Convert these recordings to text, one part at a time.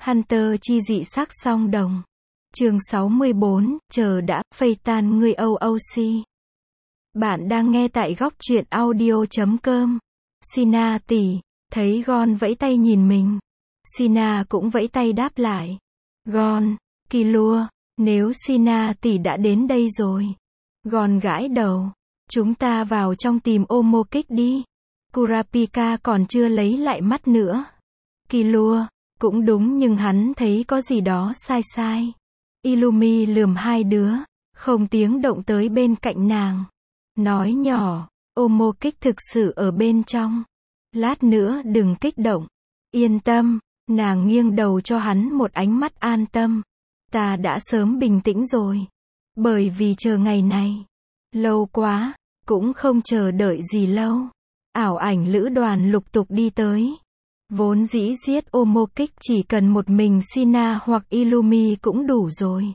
Hunter chi dị sắc song đồng. Chương 64, chờ đã, phây tan người OOC. Bạn đang nghe tại góc truyện audio.com. Sina tỷ, thấy Gon vẫy tay nhìn mình. Sina cũng vẫy tay đáp lại. Gon, Killua, nếu Sina tỷ đã đến đây rồi. Gon gãi đầu. Chúng ta vào trong tìm Omokik đi. Kurapika còn chưa lấy lại mắt nữa. Killua, cũng đúng nhưng hắn thấy có gì đó sai sai. Illumi lườm hai đứa, không tiếng động tới bên cạnh nàng. Nói nhỏ, Omokik thực sự ở bên trong. Lát nữa đừng kích động. Yên tâm, nàng nghiêng đầu cho hắn một ánh mắt an tâm. Ta đã sớm bình tĩnh rồi. Bởi vì chờ ngày này. Lâu quá, cũng không chờ đợi gì lâu. Ảo ảnh lữ đoàn lục tục đi tới. Vốn dĩ giết Omokik chỉ cần một mình Sina hoặc Illumi cũng đủ rồi.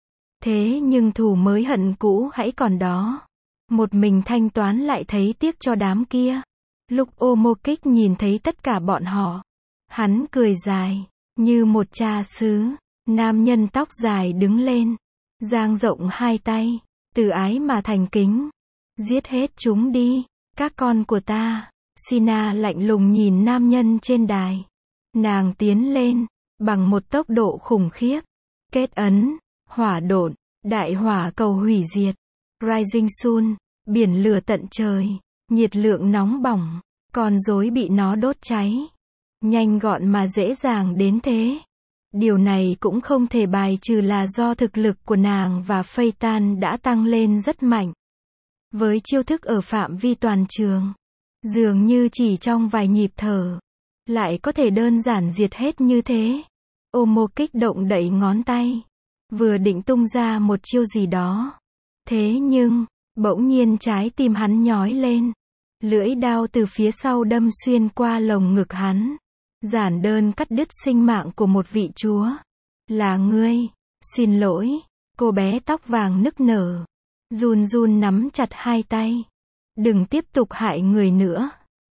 Thế nhưng thù mới hận cũ hãy còn đó. Một mình thanh toán lại thấy tiếc cho đám kia. Lúc Omokik nhìn thấy tất cả bọn họ, hắn cười dài, như một cha xứ. Nam nhân tóc dài đứng lên, dang rộng hai tay, từ ái mà thành kính. Giết hết chúng đi, các con của ta. Sina lạnh lùng nhìn nam nhân trên đài. Nàng tiến lên, bằng một tốc độ khủng khiếp. Kết ấn, hỏa độn, đại hỏa cầu hủy diệt. Rising Sun, biển lửa tận trời, nhiệt lượng nóng bỏng, con rối bị nó đốt cháy. Nhanh gọn mà dễ dàng đến thế. Điều này cũng không thể bài trừ là do thực lực của nàng và Phaeton đã tăng lên rất mạnh. Với chiêu thức ở phạm vi toàn trường, dường như chỉ trong vài nhịp thở, lại có thể đơn giản diệt hết như thế. Omokik động đậy ngón tay, vừa định tung ra một chiêu gì đó. Thế nhưng, bỗng nhiên trái tim hắn nhói lên. Lưỡi đao từ phía sau đâm xuyên qua lồng ngực hắn. Giản đơn cắt đứt sinh mạng của một vị chúa. Là ngươi. Xin lỗi. Cô bé tóc vàng nức nở. Run run nắm chặt hai tay. Đừng tiếp tục hại người nữa.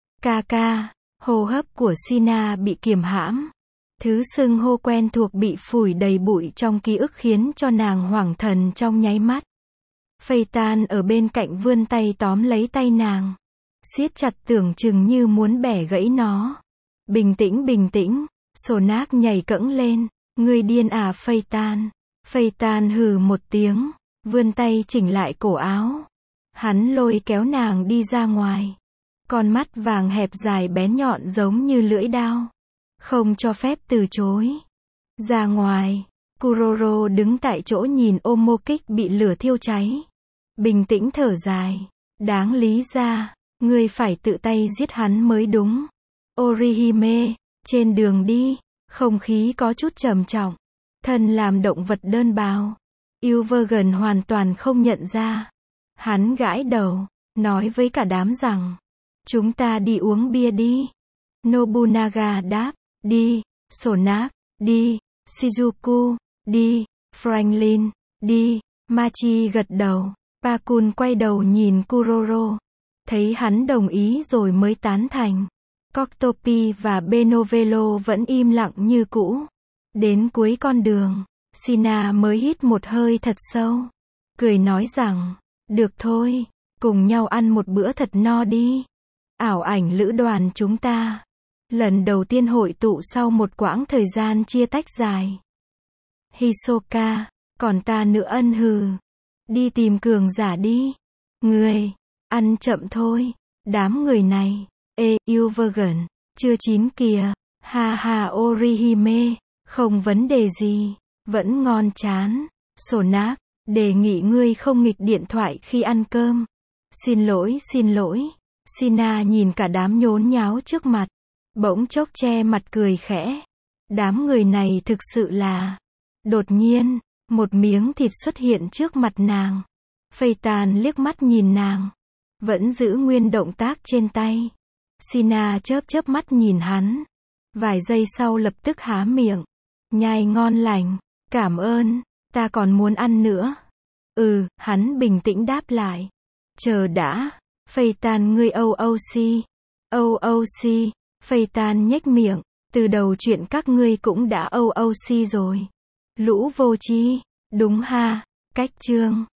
Ca. Hô hấp của Sina bị kiềm hãm. Thứ xưng hô quen thuộc bị phủi đầy bụi trong ký ức khiến cho nàng hoảng thần trong nháy mắt. Phaeton ở bên cạnh vươn tay tóm lấy tay nàng. Siết chặt tưởng chừng như muốn bẻ gãy nó. Bình tĩnh. Sonak nhảy cẫng lên. Ngươi điên à Phaeton. Phaeton hừ một tiếng. Vươn tay chỉnh lại cổ áo. Hắn lôi kéo nàng đi ra ngoài. Con mắt vàng hẹp dài bén nhọn giống như lưỡi đao. Không cho phép từ chối. Ra ngoài. Kuroro đứng tại chỗ nhìn Omokik bị lửa thiêu cháy. Bình tĩnh thở dài. Đáng lý ra, ngươi phải tự tay giết hắn mới đúng. Orihime, trên đường đi, không khí có chút trầm trọng. Thân làm động vật đơn bào. Ilvergen hoàn toàn không nhận ra. Hắn gãi đầu, nói với cả đám rằng, chúng ta đi uống bia đi. Nobunaga đáp, đi. Sonak, đi. Shizuku, đi. Franklin, đi. Machi gật đầu. Pakun quay đầu nhìn Kuroro. Thấy hắn đồng ý rồi mới tán thành. Coctopi và Benovelo vẫn im lặng như cũ. Đến cuối con đường, Sina mới hít một hơi thật sâu. Cười nói rằng, được thôi, cùng nhau ăn một bữa thật no đi. Ảo ảnh lữ đoàn chúng ta. Lần đầu tiên hội tụ sau một quãng thời gian chia tách dài. Hisoka, còn ta nữa ân hừ. Đi tìm cường giả đi. Người, ăn chậm thôi. Đám người này, Ilvergen, chưa chín kìa. Ha Orihime, không vấn đề gì. Vẫn ngon chán. Sonak, đề nghị ngươi không nghịch điện thoại khi ăn cơm. Xin lỗi. Sina nhìn cả đám nhốn nháo trước mặt. Bỗng chốc che mặt cười khẽ. Đám người này thực sự là... Đột nhiên, một miếng thịt xuất hiện trước mặt nàng. Phaeton liếc mắt nhìn nàng. Vẫn giữ nguyên động tác trên tay. Sina chớp mắt nhìn hắn. Vài giây sau lập tức há miệng. Nhai ngon lành. Cảm ơn, ta còn muốn ăn nữa. Hắn bình tĩnh đáp lại. Chờ đã. Phaeton ngươi OOC. Phaeton nhếch miệng. Từ đầu chuyện các ngươi cũng đã OOC rồi. Lũ vô tri. Đúng ha. Cách chương.